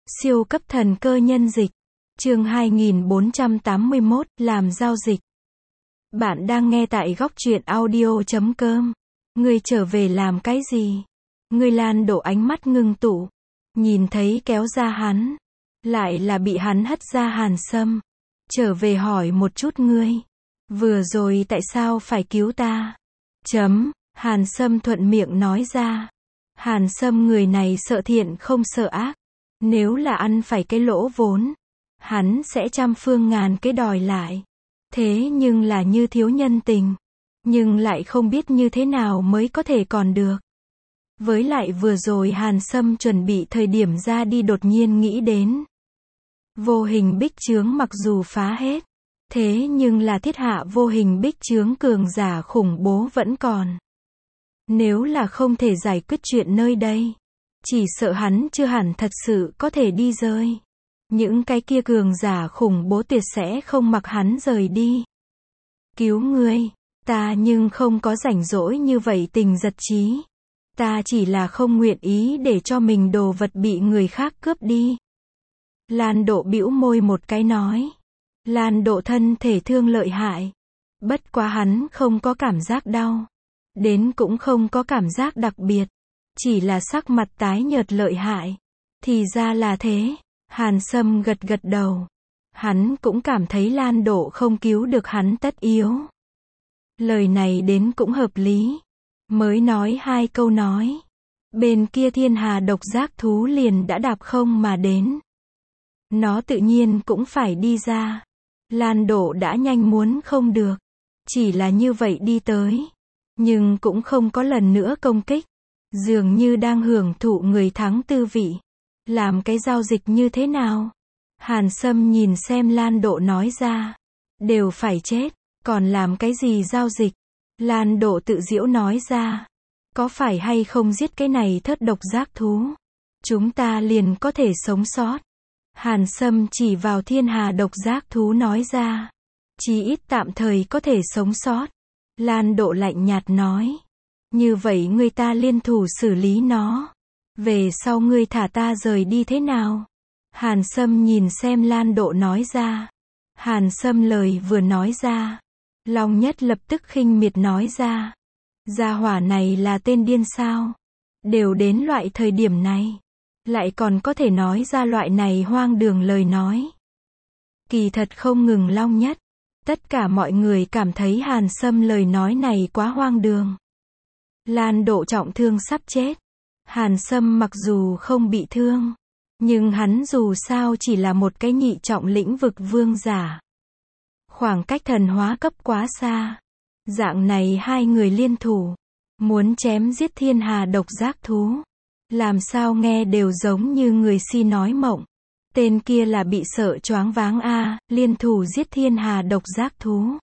Siêu cấp thần cơ nhân dịch. Chương 2481, làm giao dịch. Bạn đang nghe tại góc truyện audio.com. Ngươi trở về làm cái gì? Ngươi Lan Đỗ ánh mắt ngưng tụ. Nhìn thấy kéo ra hắn. Lại là bị hắn hất ra Hàn Sâm. Trở về hỏi một chút ngươi. Vừa rồi tại sao phải cứu ta? Hàn Sâm thuận miệng nói ra. Hàn Sâm người này sợ thiện không sợ ác. Nếu là ăn phải cái lỗ vốn, hắn sẽ trăm phương ngàn kế đòi lại. Thế nhưng là như thiếu nhân tình, nhưng lại không biết như thế nào mới có thể còn được. Với lại vừa rồi Hàn Sâm chuẩn bị thời điểm ra đi đột nhiên nghĩ đến. Vô hình bích chướng mặc dù phá hết, thế nhưng là thiết hạ vô hình bích chướng cường giả khủng bố vẫn còn. Nếu là không thể giải quyết chuyện nơi đây, chỉ sợ hắn chưa hẳn thật sự có thể đi rơi. Những cái kia cường giả khủng bố tuyệt sẽ không mặc hắn rời đi. Cứu ngươi, ta nhưng không có rảnh rỗi như vậy tình giật trí. Ta chỉ là không nguyện ý để cho mình đồ vật bị người khác cướp đi. Lan Đỗ bĩu môi một cái nói. Lan Đỗ thân thể thương lợi hại. Bất quá hắn không có cảm giác đau. Đến cũng không có cảm giác đặc biệt. Chỉ là sắc mặt tái nhợt lợi hại. Thì ra là thế. Hàn Sâm gật gật đầu. Hắn cũng cảm thấy Lan Đỗ không cứu được hắn tất yếu. Lời này đến cũng hợp lý. Mới nói hai câu nói. Bên kia thiên hà độc giác thú liền đã đạp không mà đến. Nó tự nhiên cũng phải đi ra. Lan Đỗ đã nhanh muốn không được. Chỉ là như vậy đi tới. Nhưng cũng không có lần nữa công kích. Dường như đang hưởng thụ người thắng tư vị. Làm cái giao dịch như thế nào? Hàn Sâm nhìn xem Lan Đỗ nói ra. Đều phải chết, còn làm cái gì giao dịch? Lan Đỗ tự giễu nói ra. Có phải hay không giết cái này thất độc giác thú? Chúng ta liền có thể sống sót. Hàn Sâm chỉ vào thiên hà độc giác thú nói ra. Chí ít tạm thời có thể sống sót. Lan Đỗ lạnh nhạt nói. Như vậy người ta liên thủ xử lý nó. Về sau ngươi thả ta rời đi thế nào? Hàn Sâm nhìn xem Lan Đỗ nói ra. Hàn Sâm lời vừa nói ra. Long Nhất lập tức khinh miệt nói ra. Gia hỏa này là tên điên sao? Đều đến loại thời điểm này. Lại còn có thể nói ra loại này hoang đường lời nói. Kỳ thật không ngừng Long Nhất. Tất cả mọi người cảm thấy Hàn Sâm lời nói này quá hoang đường. Lan Đỗ trọng thương sắp chết. Hàn Sâm mặc dù không bị thương, nhưng hắn dù sao chỉ là một cái nhị trọng lĩnh vực vương giả. Khoảng cách thần hóa cấp quá xa. Dạng này hai người liên thủ, muốn chém giết thiên hà độc giác thú. Làm sao nghe đều giống như người si nói mộng. Tên kia là bị sợ choáng váng a, liên thủ giết thiên hà độc giác thú.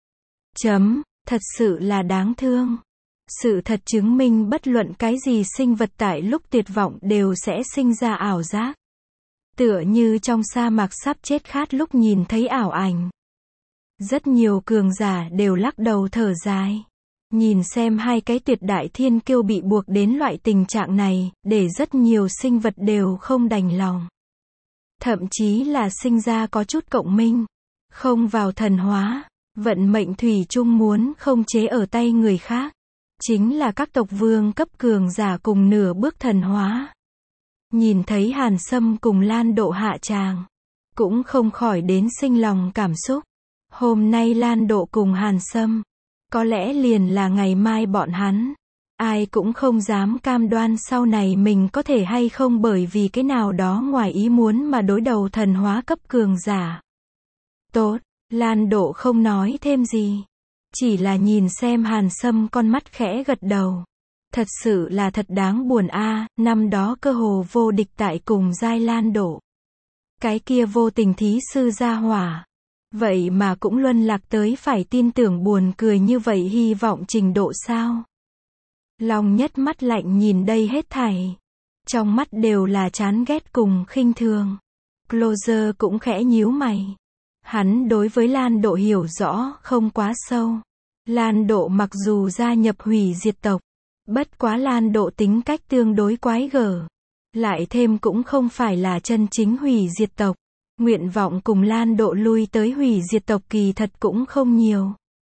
Thật sự là đáng thương. Sự thật chứng minh bất luận cái gì sinh vật tại lúc tuyệt vọng đều sẽ sinh ra ảo giác. Tựa như trong sa mạc sắp chết khát lúc nhìn thấy ảo ảnh. Rất nhiều cường giả đều lắc đầu thở dài. Nhìn xem hai cái tuyệt đại thiên kiêu bị buộc đến loại tình trạng này, để rất nhiều sinh vật đều không đành lòng. Thậm chí là sinh ra có chút cộng minh. Không vào thần hóa, vận mệnh thủy chung muốn không chế ở tay người khác. Chính là các tộc vương cấp cường giả cùng nửa bước thần hóa. Nhìn thấy Hàn Sâm cùng Lan Đỗ hạ tràng, cũng không khỏi đến sinh lòng cảm xúc. Hôm nay Lan Đỗ cùng Hàn Sâm, có lẽ liền là ngày mai bọn hắn. Ai cũng không dám cam đoan sau này mình có thể hay không bởi vì cái nào đó ngoài ý muốn mà đối đầu thần hóa cấp cường giả. Tốt, Lan Đỗ không nói thêm gì. Chỉ là nhìn xem Hàn Sâm con mắt khẽ gật đầu. Thật sự là thật đáng buồn a, năm đó cơ hồ vô địch tại cùng giai Lan Đỗ. Cái kia vô tình thí sư gia hỏa. Vậy mà cũng luân lạc tới phải tin tưởng buồn cười như vậy hy vọng trình độ sao? Long Nhất mắt lạnh nhìn đây hết thảy. Trong mắt đều là chán ghét cùng khinh thường. Closer cũng khẽ nhíu mày. Hắn đối với Lan Đỗ hiểu rõ không quá sâu. Lan Đỗ mặc dù gia nhập hủy diệt tộc, bất quá Lan Đỗ tính cách tương đối quái gở. Lại thêm cũng không phải là chân chính hủy diệt tộc. Nguyện vọng cùng Lan Độ lui tới hủy diệt tộc kỳ thật cũng không nhiều.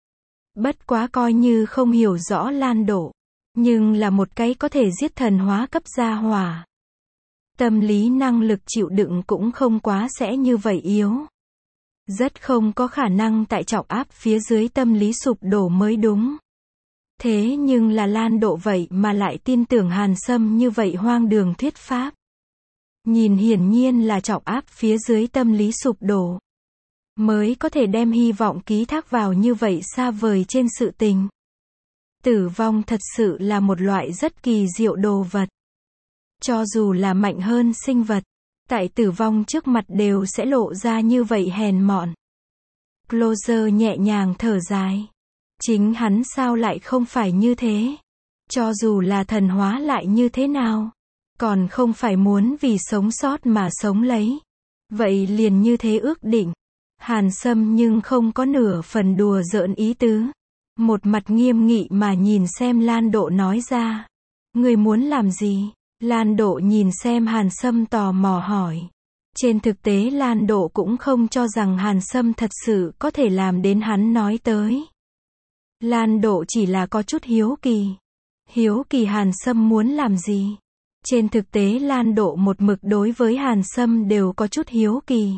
Bất quá coi như không hiểu rõ Lan Độ, nhưng là một cái có thể giết thần hóa cấp gia hỏa. Tâm lý năng lực chịu đựng cũng không quá sẽ như vậy yếu. Rất không có khả năng tại trọng áp phía dưới tâm lý sụp đổ mới đúng. Thế nhưng là Lan Độ vậy mà lại tin tưởng Hàn Sâm như vậy hoang đường thuyết pháp. Nhìn hiển nhiên là trọng áp phía dưới tâm lý sụp đổ. Mới có thể đem hy vọng ký thác vào như vậy xa vời trên sự tình. Tử vong thật sự là một loại rất kỳ diệu đồ vật. Cho dù là mạnh hơn sinh vật, tại tử vong trước mặt đều sẽ lộ ra như vậy hèn mọn. Closer nhẹ nhàng thở dài. Chính hắn sao lại không phải như thế? Cho dù là thần hóa lại như thế nào? Còn không phải muốn vì sống sót mà sống lấy. Vậy liền như thế ước định. Hàn Sâm nhưng không có nửa phần đùa giỡn ý tứ. Một mặt nghiêm nghị mà nhìn xem Lan Độ nói ra. Người muốn làm gì? Lan Độ nhìn xem Hàn Sâm tò mò hỏi. Trên thực tế Lan Độ cũng không cho rằng Hàn Sâm thật sự có thể làm đến hắn nói tới. Lan Độ chỉ là có chút hiếu kỳ. Hiếu kỳ Hàn Sâm muốn làm gì? Trên thực tế Lan Độ một mực đối với Hàn Sâm đều có chút hiếu kỳ.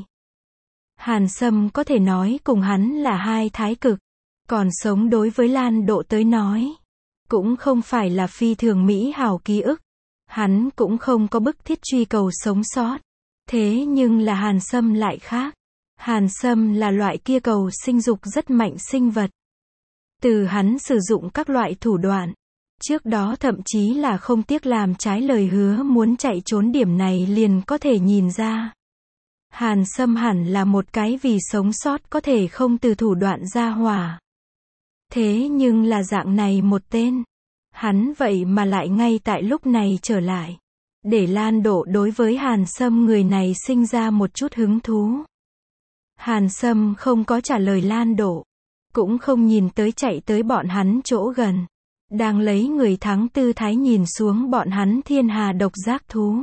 Hàn Sâm có thể nói cùng hắn là hai thái cực. Còn sống đối với Lan Độ tới nói. Cũng không phải là phi thường mỹ hảo ký ức. Hắn cũng không có bức thiết truy cầu sống sót. Thế nhưng là Hàn Sâm lại khác. Hàn Sâm là loại kia cầu sinh dục rất mạnh sinh vật. Từ hắn sử dụng các loại thủ đoạn. Trước đó thậm chí là không tiếc làm trái lời hứa muốn chạy trốn điểm này liền có thể nhìn ra. Hàn Sâm hẳn là một cái vì sống sót có thể không từ thủ đoạn ra hỏa. Thế nhưng là dạng này một tên. Hắn vậy mà lại ngay tại lúc này trở lại. Để Lan Độ đối với Hàn Sâm người này sinh ra một chút hứng thú. Hàn Sâm không có trả lời Lan Độ. Cũng không nhìn tới chạy tới bọn hắn chỗ gần. Đang lấy người thắng tư thái nhìn xuống bọn hắn thiên hà độc giác thú.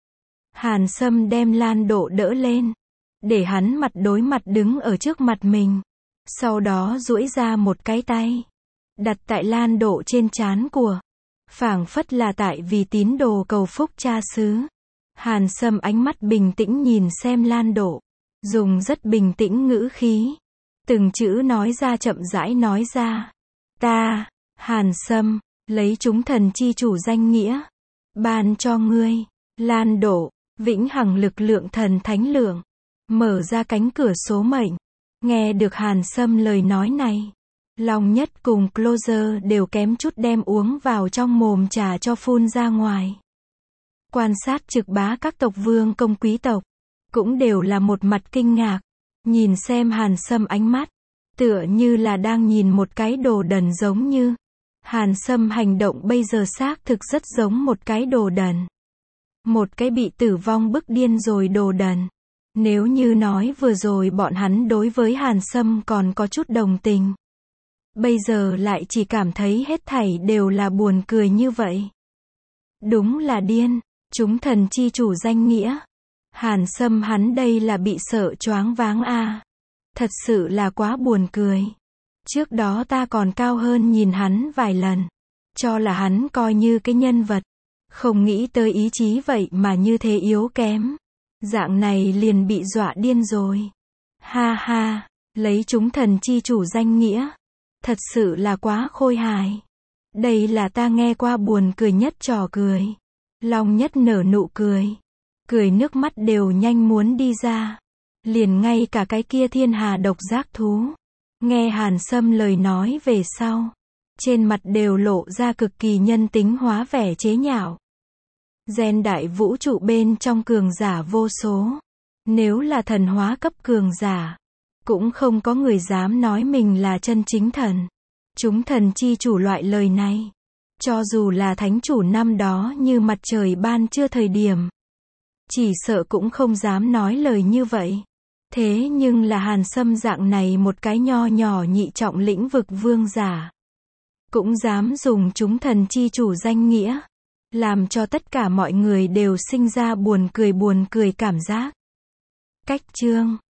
Hàn Sâm đem Lan Độ đỡ lên. Để hắn mặt đối mặt đứng ở trước mặt mình. Sau đó duỗi ra một cái tay. Đặt tại Lan Độ trên trán của. Phảng phất là tại vì tín đồ cầu phúc cha xứ. Hàn Sâm ánh mắt bình tĩnh nhìn xem Lan Độ. Dùng rất bình tĩnh ngữ khí. Từng chữ nói ra chậm rãi nói ra. Ta, Hàn Sâm, lấy chúng thần chi chủ danh nghĩa. Ban cho ngươi, Lan Độ, vĩnh hằng lực lượng thần thánh lượng. Mở ra cánh cửa số mệnh. Nghe được Hàn Sâm lời nói này. Long Nhất cùng Closer đều kém chút đem uống vào trong mồm trà cho phun ra ngoài. Quan sát trực bá các tộc vương công quý tộc. Cũng đều là một mặt kinh ngạc. Nhìn xem Hàn Sâm ánh mắt. Tựa như là đang nhìn một cái đồ đần giống như. Hàn Sâm hành động bây giờ xác thực rất giống một cái đồ đần. Một cái bị tử vong bức điên rồi đồ đần. Nếu như nói vừa rồi bọn hắn đối với Hàn Sâm còn có chút đồng tình. Bây giờ lại chỉ cảm thấy hết thảy đều là buồn cười như vậy. Đúng là điên, chúng thần chi chủ danh nghĩa. Hàn Sâm hắn đây là bị sợ choáng váng a. Thật sự là quá buồn cười. Trước đó ta còn cao hơn nhìn hắn vài lần. Cho là hắn coi như cái nhân vật. Không nghĩ tới ý chí vậy mà như thế yếu kém. Dạng này liền bị dọa điên rồi. Ha ha, lấy chúng thần chi chủ danh nghĩa. Thật sự là quá khôi hài. Đây là ta nghe qua buồn cười nhất trò cười. Long Nhất nở nụ cười. Cười nước mắt đều nhanh muốn đi ra. Liền ngay cả cái kia thiên hà độc giác thú. Nghe Hàn Sâm lời nói về sau. Trên mặt đều lộ ra cực kỳ nhân tính hóa vẻ chế nhạo. Gen đại vũ trụ bên trong cường giả vô số. Nếu là thần hóa cấp cường giả. Cũng không có người dám nói mình là chân chính thần. Chúng thần chi chủ loại lời này. Cho dù là thánh chủ năm đó như mặt trời ban trưa thời điểm. Chỉ sợ cũng không dám nói lời như vậy. Thế nhưng là Hàn Sâm dạng này một cái nho nhỏ nhị trọng lĩnh vực vương giả. Cũng dám dùng chúng thần chi chủ danh nghĩa. làm cho tất cả mọi người đều sinh ra buồn cười cảm giác. Cách chương